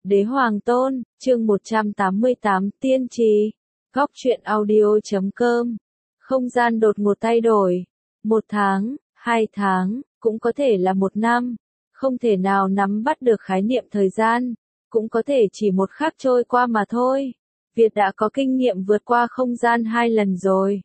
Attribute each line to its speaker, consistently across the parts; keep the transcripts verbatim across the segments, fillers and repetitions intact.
Speaker 1: Đế Hoàng Tôn, chương một trăm tám mươi tám, Tiên Trì. Góc truyện audio chấm com. Không gian đột ngột thay đổi. Một tháng, hai tháng, cũng có thể là một năm. Không thể nào nắm bắt được khái niệm thời gian. Cũng có thể chỉ một khắc trôi qua mà thôi. Việt đã có kinh nghiệm vượt qua không gian hai lần rồi.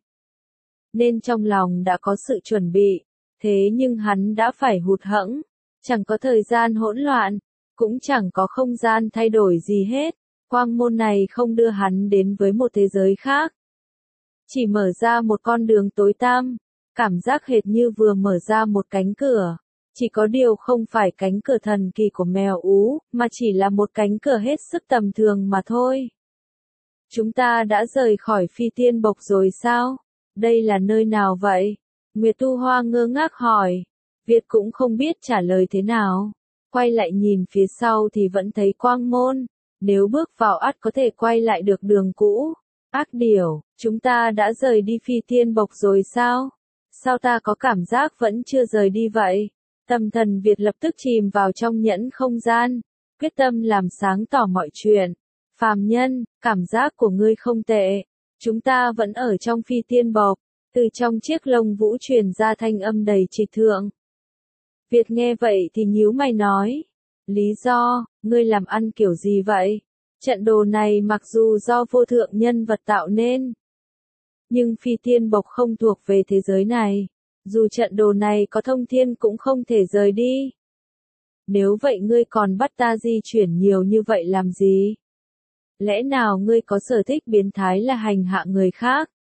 Speaker 1: Nên trong lòng đã có sự chuẩn bị. Thế nhưng hắn đã phải hụt hẫng. Chẳng có thời gian hỗn loạn. Cũng chẳng có không gian thay đổi gì hết, quang môn này không đưa hắn đến với một thế giới khác. Chỉ mở ra một con đường tối tăm, cảm giác hệt như vừa mở ra một cánh cửa. Chỉ có điều không phải cánh cửa thần kỳ của mèo ú, mà chỉ là một cánh cửa hết sức tầm thường mà thôi. Chúng ta đã rời khỏi phi tiên bộc rồi sao? Đây là nơi nào vậy? Nguyệt Tu Hoa ngơ ngác hỏi. Việt cũng không biết trả lời thế nào. Quay lại nhìn phía sau thì vẫn thấy quang môn, nếu bước vào ắt có thể quay lại được đường cũ. Ác điểu, chúng ta đã rời đi phi tiên bộc rồi sao? Sao ta có cảm giác vẫn chưa rời đi vậy? Tâm thần Việt lập tức chìm vào trong nhẫn không gian, quyết tâm làm sáng tỏ mọi chuyện. Phàm nhân, cảm giác của ngươi không tệ, chúng ta vẫn ở trong phi tiên bộc. Từ trong chiếc lông vũ truyền ra thanh âm đầy trịch thượng. Việt nghe vậy thì nhíu mày nói. Lý do, ngươi làm ăn kiểu gì vậy? Trận đồ này mặc dù do vô thượng nhân vật tạo nên. Nhưng phi tiên bộc không thuộc về thế giới này. Dù trận đồ này có thông thiên cũng không thể rời đi. Nếu vậy ngươi còn bắt ta di chuyển nhiều như vậy làm gì? Lẽ nào ngươi có sở thích biến thái là hành hạ người khác?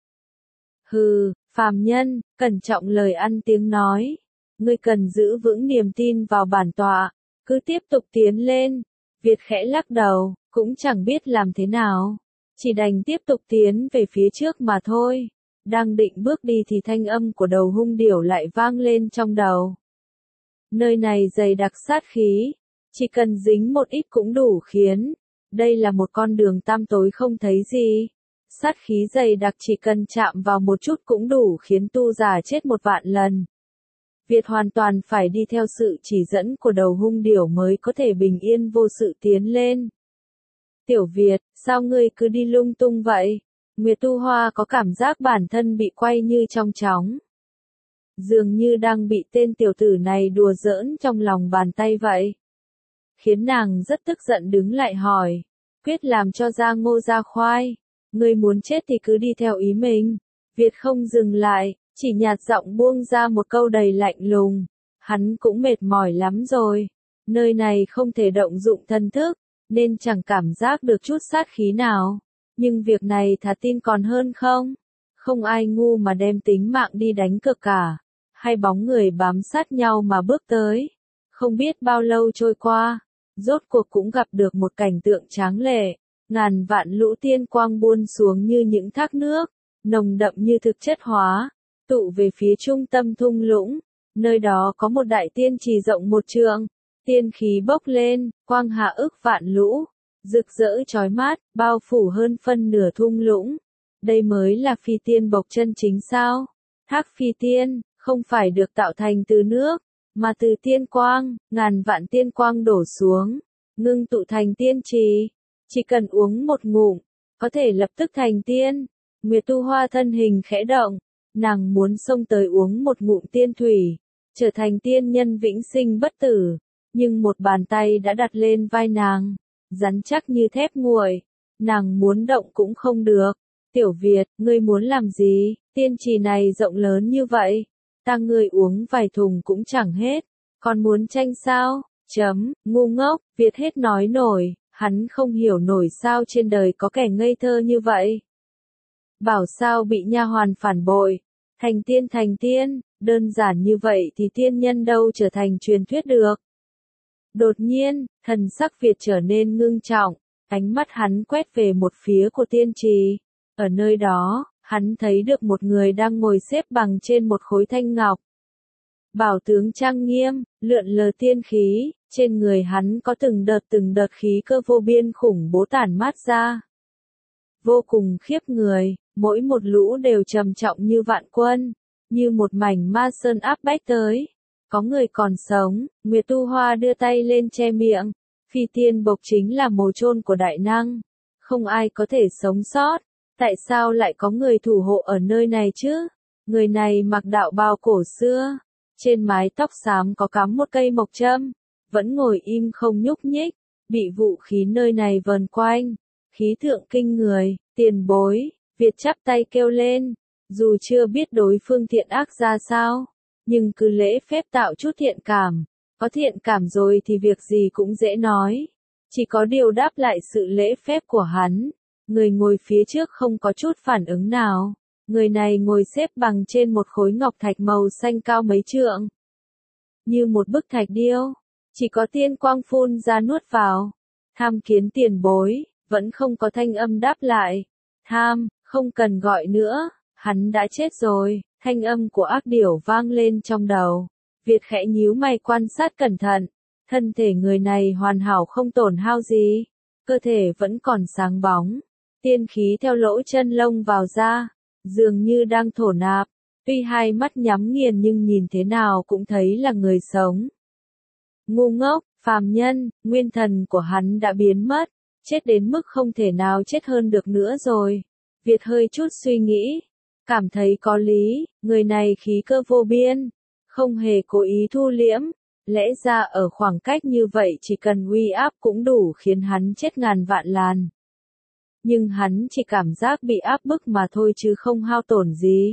Speaker 1: Hừ, phàm nhân, cẩn trọng lời ăn tiếng nói. Ngươi cần giữ vững niềm tin vào bản tọa, cứ tiếp tục tiến lên. Việt khẽ lắc đầu, cũng chẳng biết làm thế nào, chỉ đành tiếp tục tiến về phía trước mà thôi. Đang định bước đi thì thanh âm của đầu hung điểu lại vang lên trong đầu. Nơi này dày đặc sát khí, chỉ cần dính một ít cũng đủ khiến. Đây là một con đường tăm tối không thấy gì. Sát khí dày đặc chỉ cần chạm vào một chút cũng đủ khiến tu giả chết một vạn lần. Việt hoàn toàn phải đi theo sự chỉ dẫn của đầu hung điểu mới có thể bình yên vô sự tiến lên. Tiểu Việt, sao ngươi cứ đi lung tung vậy? Nguyệt Tu Hoa có cảm giác bản thân bị quay như trong chóng. Dường như đang bị tên tiểu tử này đùa giỡn trong lòng bàn tay vậy. Khiến nàng rất tức giận đứng lại hỏi. Quyết làm cho ra ngô ra khoai. Ngươi muốn chết thì cứ đi theo ý mình. Việt không dừng lại. Chỉ nhạt giọng buông ra một câu đầy lạnh lùng. Hắn cũng mệt mỏi lắm rồi. Nơi này không thể động dụng thân thức, nên chẳng cảm giác được chút sát khí nào. Nhưng việc này thà tin còn hơn không? Không ai ngu mà đem tính mạng đi đánh cược cả. Hay bóng người bám sát nhau mà bước tới. Không biết bao lâu trôi qua, rốt cuộc cũng gặp được một cảnh tượng tráng lệ. Ngàn vạn lũ tiên quang buôn xuống như những thác nước, nồng đậm như thực chất hóa. Tụ về phía trung tâm thung lũng, nơi đó có một đại tiên trì rộng một trượng, tiên khí bốc lên, quang hạ ức vạn lũ, rực rỡ chói mát, bao phủ hơn phân nửa thung lũng. Đây mới là phi tiên bộc chân chính sao? Thác phi tiên, không phải được tạo thành từ nước, mà từ tiên quang, ngàn vạn tiên quang đổ xuống, ngưng tụ thành tiên trì. Chỉ cần uống một ngụm, có thể lập tức thành tiên. Nguyệt Tu Hoa thân hình khẽ động. Nàng muốn xông tới uống một ngụm tiên thủy, trở thành tiên nhân vĩnh sinh bất tử, nhưng một bàn tay đã đặt lên vai nàng, rắn chắc như thép nguội, nàng muốn động cũng không được. Tiểu Việt, ngươi muốn làm gì? Tiên trì này rộng lớn như vậy, ta ngươi uống vài thùng cũng chẳng hết, còn muốn tranh sao? Chấm, ngu ngốc, Việt hết nói nổi, hắn không hiểu nổi sao trên đời có kẻ ngây thơ như vậy. Bảo sao bị nha hoàn phản bội, thành tiên thành tiên, đơn giản như vậy thì tiên nhân đâu trở thành truyền thuyết được. Đột nhiên, thần sắc Việt trở nên ngưng trọng, ánh mắt hắn quét về một phía của tiên trì. Ở nơi đó, hắn thấy được một người đang ngồi xếp bằng trên một khối thanh ngọc. Bảo tướng trang nghiêm, lượn lờ tiên khí, trên người hắn có từng đợt từng đợt khí cơ vô biên khủng bố tản mát ra. Vô cùng khiếp người, mỗi một lũ đều trầm trọng như vạn quân, như một mảnh ma sơn áp bách tới. Có người còn sống, Nguyệt Tu Hoa đưa tay lên che miệng, Phi tiên bộc chính là mồ chôn của đại năng. Không ai có thể sống sót. Tại sao lại có người thủ hộ ở nơi này chứ? Người này mặc đạo bào cổ xưa. Trên mái tóc xám có cắm một cây mộc châm. Vẫn ngồi im không nhúc nhích. Bị vũ khí nơi này vờn quanh. Khí thượng kinh người, tiền bối. Việt chắp tay kêu lên. Dù chưa biết đối phương thiện ác ra sao. Nhưng cứ lễ phép tạo chút thiện cảm. Có thiện cảm rồi thì việc gì cũng dễ nói. Chỉ có điều đáp lại sự lễ phép của hắn. Người ngồi phía trước không có chút phản ứng nào. Người này ngồi xếp bằng trên một khối ngọc thạch màu xanh cao mấy trượng. Như một bức thạch điêu. Chỉ có tiên quang phun ra nuốt vào. Tham kiến tiền bối, vẫn không có thanh âm đáp lại. Tham, không cần gọi nữa, hắn đã chết rồi. Thanh âm của ác điểu vang lên trong đầu. Việt khẽ nhíu mày quan sát cẩn thận. Thân thể người này hoàn hảo không tổn hao gì. Cơ thể vẫn còn sáng bóng. Tiên khí theo lỗ chân lông vào ra. Dường như đang thổ nạp. Tuy hai mắt nhắm nghiền nhưng nhìn thế nào cũng thấy là người sống. Ngu ngốc, phàm nhân, nguyên thần của hắn đã biến mất. Chết đến mức không thể nào chết hơn được nữa rồi. Việt hơi chút suy nghĩ. Cảm thấy có lý, người này khí cơ vô biên. Không hề cố ý thu liễm. Lẽ ra ở khoảng cách như vậy chỉ cần uy áp cũng đủ khiến hắn chết ngàn vạn lần. Nhưng hắn chỉ cảm giác bị áp bức mà thôi chứ không hao tổn gì.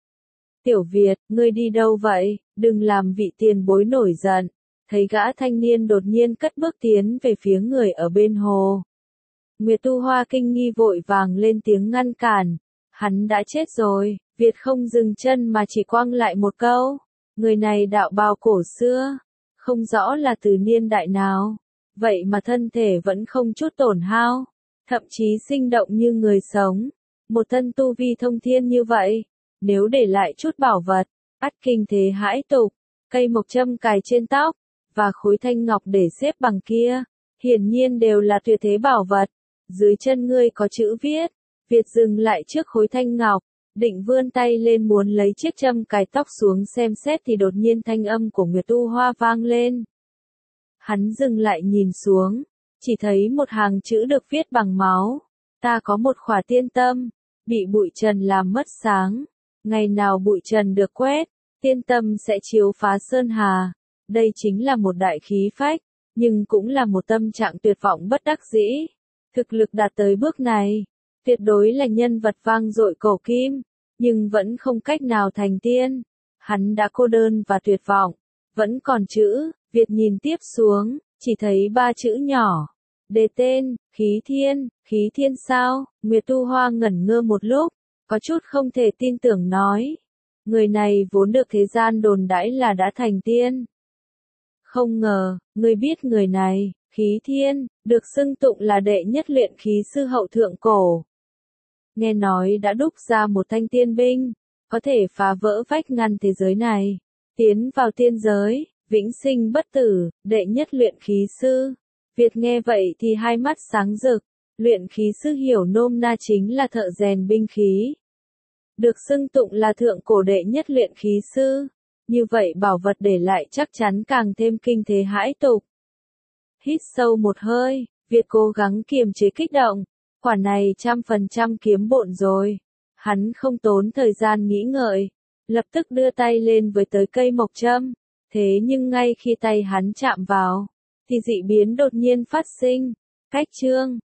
Speaker 1: Tiểu Việt, ngươi đi đâu vậy? Đừng làm vị tiền bối nổi giận. Thấy gã thanh niên đột nhiên cất bước tiến về phía người ở bên hồ. Nguyệt Tu Hoa kinh nghi vội vàng lên tiếng ngăn cản. Hắn đã chết rồi. Việt không dừng chân mà chỉ quăng lại một câu. Người này đạo bào cổ xưa. Không rõ là từ niên đại nào. Vậy mà thân thể vẫn không chút tổn hao. Thậm chí sinh động như người sống. Một thân tu vi thông thiên như vậy. Nếu để lại chút bảo vật. Ắt kinh thế hãi tục. Cây mộc châm cài trên tóc. Và khối thanh ngọc để xếp bằng kia. Hiển nhiên đều là tuyệt thế bảo vật. Dưới chân ngươi có chữ viết. Việt dừng lại trước khối thanh ngọc. Định vươn tay lên muốn lấy chiếc châm cài tóc xuống xem xét thì đột nhiên thanh âm của Nguyệt Tu Hoa vang lên. Hắn dừng lại nhìn xuống. Chỉ thấy một hàng chữ được viết bằng máu. Ta có một khỏa tiên tâm. Bị bụi trần làm mất sáng. Ngày nào bụi trần được quét. Tiên tâm sẽ chiếu phá sơn hà. Đây chính là một đại khí phách. Nhưng cũng là một tâm trạng tuyệt vọng bất đắc dĩ. Thực lực đạt tới bước này. Tuyệt đối là nhân vật vang dội cổ kim. Nhưng vẫn không cách nào thành tiên. Hắn đã cô đơn và tuyệt vọng. Vẫn còn chữ. Việt nhìn tiếp xuống. Chỉ thấy ba chữ nhỏ. Đề tên, khí thiên, khí thiên sao? Nguyệt Tu Hoa ngẩn ngơ một lúc. Có chút không thể tin tưởng nói. Người này vốn được thế gian đồn đãi là đã thành tiên. Không ngờ, ngươi biết người này, khí thiên, được xưng tụng là đệ nhất luyện khí sư hậu thượng cổ. Nghe nói đã đúc ra một thanh tiên binh, có thể phá vỡ vách ngăn thế giới này, tiến vào tiên giới, vĩnh sinh bất tử, đệ nhất luyện khí sư. Việt nghe vậy thì hai mắt sáng rực, luyện khí sư hiểu nôm na chính là thợ rèn binh khí. Được xưng tụng là thượng cổ đệ nhất luyện khí sư. Như vậy bảo vật để lại chắc chắn càng thêm kinh thế hãi tục. Hít sâu một hơi, Việt cố gắng kiềm chế kích động. Quả này trăm phần trăm kiếm bộn rồi. Hắn không tốn thời gian nghĩ ngợi. Lập tức đưa tay lên với tới cây mộc châm. Thế nhưng ngay khi tay hắn chạm vào, thì dị biến đột nhiên phát sinh. Cách chương